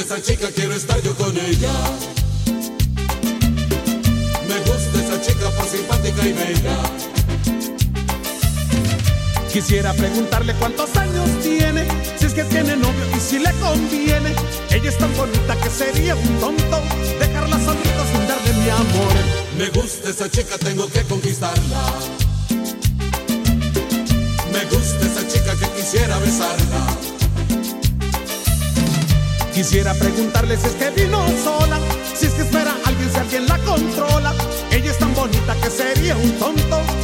esa chica, quiero estar yo con ella. Me gusta esa chica por simpática y bella. Quisiera preguntarle cuántos años tiene, si es que tiene novio y si le conviene. Ella es tan bonita que sería un tonto dejarla solita sin darle mi amor. Me gusta esa chica, tengo que conquistarla. Me gusta esa chica que quisiera besarla. Quisiera preguntarle si es que vino sola, si es que espera a alguien, si alguien la controla. Ella es tan bonita que sería un tonto